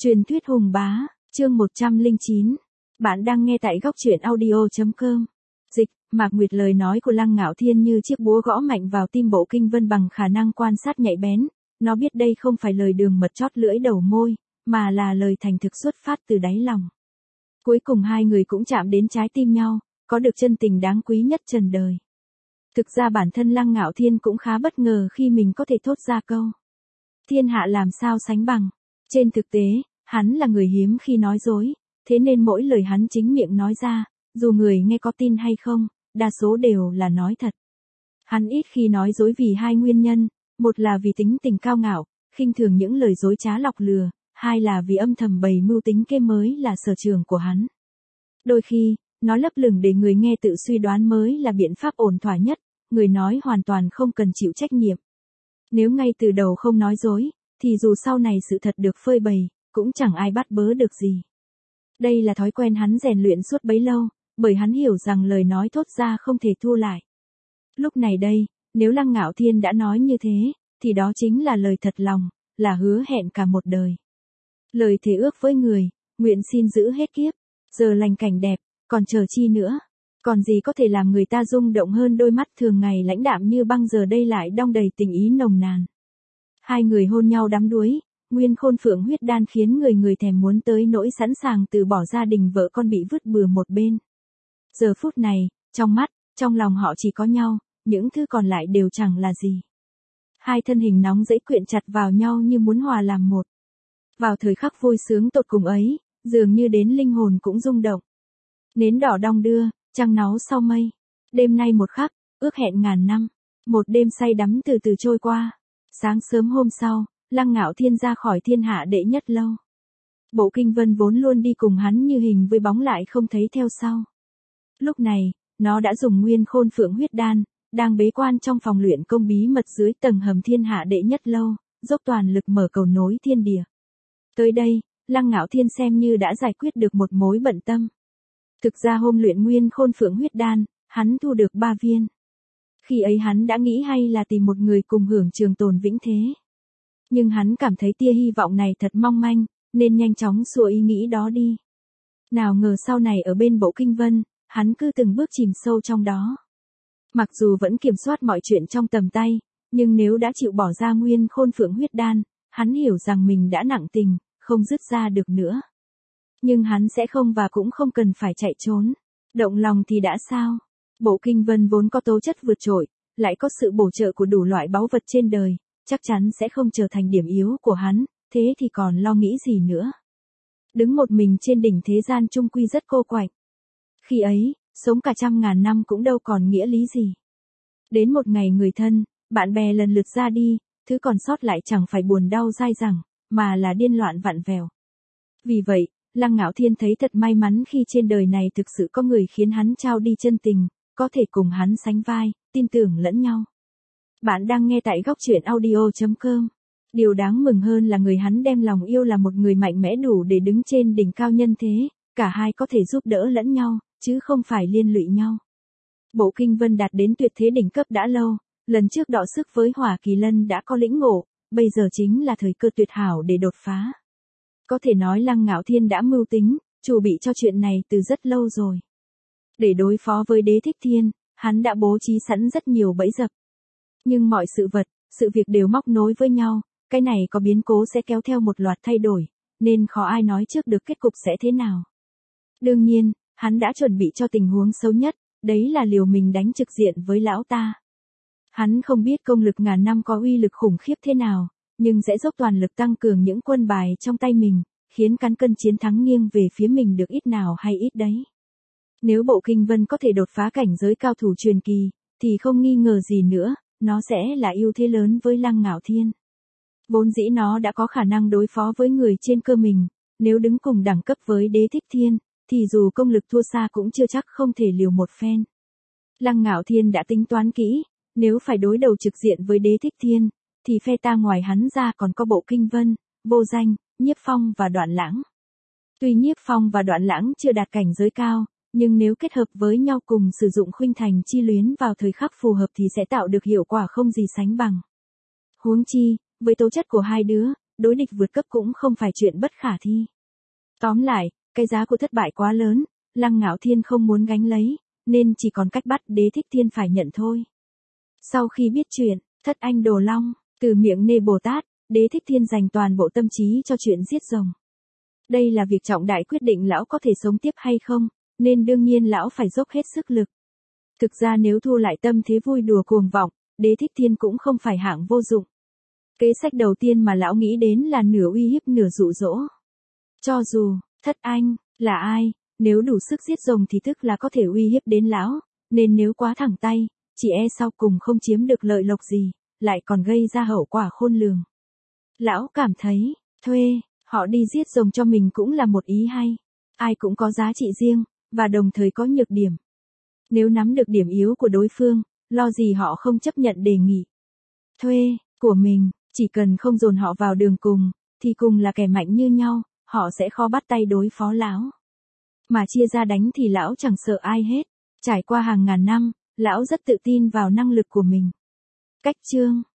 Truyền thuyết hùng bá, chương 109. Bạn đang nghe tại góc truyện audio.com. Dịch, Mạc Nguyệt. Lời nói của Lăng Ngạo Thiên như chiếc búa gõ mạnh vào tim Bộ Kinh Vân bằng khả năng quan sát nhạy bén. Nó biết đây không phải lời đường mật chót lưỡi đầu môi, mà là lời thành thực xuất phát từ đáy lòng. Cuối cùng hai người cũng chạm đến trái tim nhau, có được chân tình đáng quý nhất trần đời. Thực ra bản thân Lăng Ngạo Thiên cũng khá bất ngờ khi mình có thể thốt ra câu thiên hạ làm sao sánh bằng. Trên thực tế, hắn là người hiếm khi nói dối, thế nên mỗi lời hắn chính miệng nói ra, dù người nghe có tin hay không, đa số đều là nói thật. Hắn ít khi nói dối vì hai nguyên nhân, một là vì tính tình cao ngạo, khinh thường những lời dối trá lọc lừa, hai là vì âm thầm bày mưu tính kế mới là sở trường của hắn. Đôi khi, nói lấp lửng để người nghe tự suy đoán mới là biện pháp ổn thỏa nhất, người nói hoàn toàn không cần chịu trách nhiệm. Nếu ngay từ đầu không nói dối, thì dù sau này sự thật được phơi bày, cũng chẳng ai bắt bớ được gì. Đây là thói quen hắn rèn luyện suốt bấy lâu, bởi hắn hiểu rằng lời nói thốt ra không thể thu lại. Lúc này đây, nếu Lăng Ngạo Thiên đã nói như thế, thì đó chính là lời thật lòng, là hứa hẹn cả một đời. Lời thề ước với người, nguyện xin giữ hết kiếp, giờ lành cảnh đẹp, còn chờ chi nữa. Còn gì có thể làm người ta rung động hơn đôi mắt thường ngày lãnh đạm như băng giờ đây lại đong đầy tình ý nồng nàn. Hai người hôn nhau đắm đuối, nguyên khôn phượng huyết đan khiến người thèm muốn tới nỗi sẵn sàng từ bỏ gia đình vợ con bị vứt bừa một bên. Giờ phút này, trong mắt, trong lòng họ chỉ có nhau, những thứ còn lại đều chẳng là gì. Hai thân hình nóng dễ quyện chặt vào nhau như muốn hòa làm một. Vào thời khắc vui sướng tột cùng ấy, dường như đến linh hồn cũng rung động. Nến đỏ đong đưa, trăng náu sau mây. Đêm nay một khắc, ước hẹn ngàn năm. Một đêm say đắm từ từ trôi qua. Sáng sớm hôm sau, Lăng Ngạo Thiên ra khỏi thiên hạ đệ nhất lâu. Bộ Kinh Vân vốn luôn đi cùng hắn như hình với bóng lại không thấy theo sau. Lúc này, nó đã dùng nguyên khôn phượng huyết đan, đang bế quan trong phòng luyện công bí mật dưới tầng hầm thiên hạ đệ nhất lâu, dốc toàn lực mở cầu nối thiên địa. Tới đây, Lăng Ngạo Thiên xem như đã giải quyết được một mối bận tâm. Thực ra hôm luyện nguyên khôn phượng huyết đan, hắn thu được 3 viên. Khi ấy hắn đã nghĩ hay là tìm một người cùng hưởng trường tồn vĩnh thế. Nhưng hắn cảm thấy tia hy vọng này thật mong manh, nên nhanh chóng xua ý nghĩ đó đi. Nào ngờ sau này ở bên Bộ Kinh Vân, hắn cứ từng bước chìm sâu trong đó. Mặc dù vẫn kiểm soát mọi chuyện trong tầm tay, nhưng nếu đã chịu bỏ ra nguyên khôn phượng huyết đan, hắn hiểu rằng mình đã nặng tình, không dứt ra được nữa. Nhưng hắn sẽ không và cũng không cần phải chạy trốn. Động lòng thì đã sao? Bộ Kinh Vân vốn có tố chất vượt trội, lại có sự bổ trợ của đủ loại báu vật trên đời, chắc chắn sẽ không trở thành điểm yếu của hắn, thế thì còn lo nghĩ gì nữa. Đứng một mình trên đỉnh thế gian chung quy rất cô quạnh. Khi ấy, sống cả 100.000 năm cũng đâu còn nghĩa lý gì. Đến một ngày người thân, bạn bè lần lượt ra đi, thứ còn sót lại chẳng phải buồn đau dai dẳng, mà là điên loạn vặn vẹo. Vì vậy, Lăng Ngạo Thiên thấy thật may mắn khi trên đời này thực sự có người khiến hắn trao đi chân tình, có thể cùng hắn sánh vai, tin tưởng lẫn nhau. Bạn đang nghe tại góc truyện audio.com. Điều đáng mừng hơn là người hắn đem lòng yêu là một người mạnh mẽ đủ để đứng trên đỉnh cao nhân thế, cả hai có thể giúp đỡ lẫn nhau, chứ không phải liên lụy nhau. Bộ Kinh Vân đạt đến tuyệt thế đỉnh cấp đã lâu, lần trước đọ sức với Hỏa Kỳ Lân đã có lĩnh ngộ, bây giờ chính là thời cơ tuyệt hảo để đột phá. Có thể nói Lăng Ngạo Thiên đã mưu tính, chuẩn bị cho chuyện này từ rất lâu rồi. Để đối phó với Đế Thích Thiên, hắn đã bố trí sẵn rất nhiều bẫy dập. Nhưng mọi sự vật, sự việc đều móc nối với nhau, cái này có biến cố sẽ kéo theo một loạt thay đổi, nên khó ai nói trước được kết cục sẽ thế nào. Đương nhiên, hắn đã chuẩn bị cho tình huống xấu nhất, đấy là liều mình đánh trực diện với lão ta. Hắn không biết công lực ngàn năm có uy lực khủng khiếp thế nào, nhưng sẽ dốc toàn lực tăng cường những quân bài trong tay mình, khiến cán cân chiến thắng nghiêng về phía mình được ít nào hay ít đấy. Nếu Bộ Kinh Vân có thể đột phá cảnh giới cao thủ truyền kỳ, thì không nghi ngờ gì nữa, nó sẽ là ưu thế lớn với Lăng Ngạo Thiên. Vốn dĩ nó đã có khả năng đối phó với người trên cơ mình, nếu đứng cùng đẳng cấp với Đế Thích Thiên, thì dù công lực thua xa cũng chưa chắc không thể liều một phen. Lăng Ngạo Thiên đã tính toán kỹ, nếu phải đối đầu trực diện với Đế Thích Thiên, thì phe ta ngoài hắn ra còn có Bộ Kinh Vân, Vô Danh, Nhiếp Phong và Đoạn Lãng. Tuy Nhiếp Phong và Đoạn Lãng chưa đạt cảnh giới cao, nhưng nếu kết hợp với nhau cùng sử dụng khuynh thành chi luyến vào thời khắc phù hợp thì sẽ tạo được hiệu quả không gì sánh bằng. Huống chi, với tố chất của hai đứa, đối địch vượt cấp cũng không phải chuyện bất khả thi. Tóm lại, cái giá của thất bại quá lớn, Lăng Ngạo Thiên không muốn gánh lấy, nên chỉ còn cách bắt Đế Thích Thiên phải nhận thôi. Sau khi biết chuyện, thất anh Đồ Long, từ miệng Nê Bồ Tát, Đế Thích Thiên dành toàn bộ tâm trí cho chuyện giết rồng. Đây là việc trọng đại quyết định lão có thể sống tiếp hay không, nên đương nhiên lão phải dốc hết sức lực. Thực ra nếu thu lại tâm thế vui đùa cuồng vọng, Đế Thích Thiên cũng không phải hạng vô dụng. Kế sách đầu tiên mà lão nghĩ đến là nửa uy hiếp nửa dụ dỗ. Cho dù, thất anh, là ai, nếu đủ sức giết rồng thì tức là có thể uy hiếp đến lão, nên nếu quá thẳng tay, chỉ e sau cùng không chiếm được lợi lộc gì, lại còn gây ra hậu quả khôn lường. Lão cảm thấy, thuê, họ đi giết rồng cho mình cũng là một ý hay. Ai cũng có giá trị riêng, và đồng thời có nhược điểm. Nếu nắm được điểm yếu của đối phương, lo gì họ không chấp nhận đề nghị thuê của mình, chỉ cần không dồn họ vào đường cùng, thì cùng là kẻ mạnh như nhau, họ sẽ khó bắt tay đối phó lão. Mà chia ra đánh thì lão chẳng sợ ai hết. Trải qua hàng ngàn năm, lão rất tự tin vào năng lực của mình. Cách chương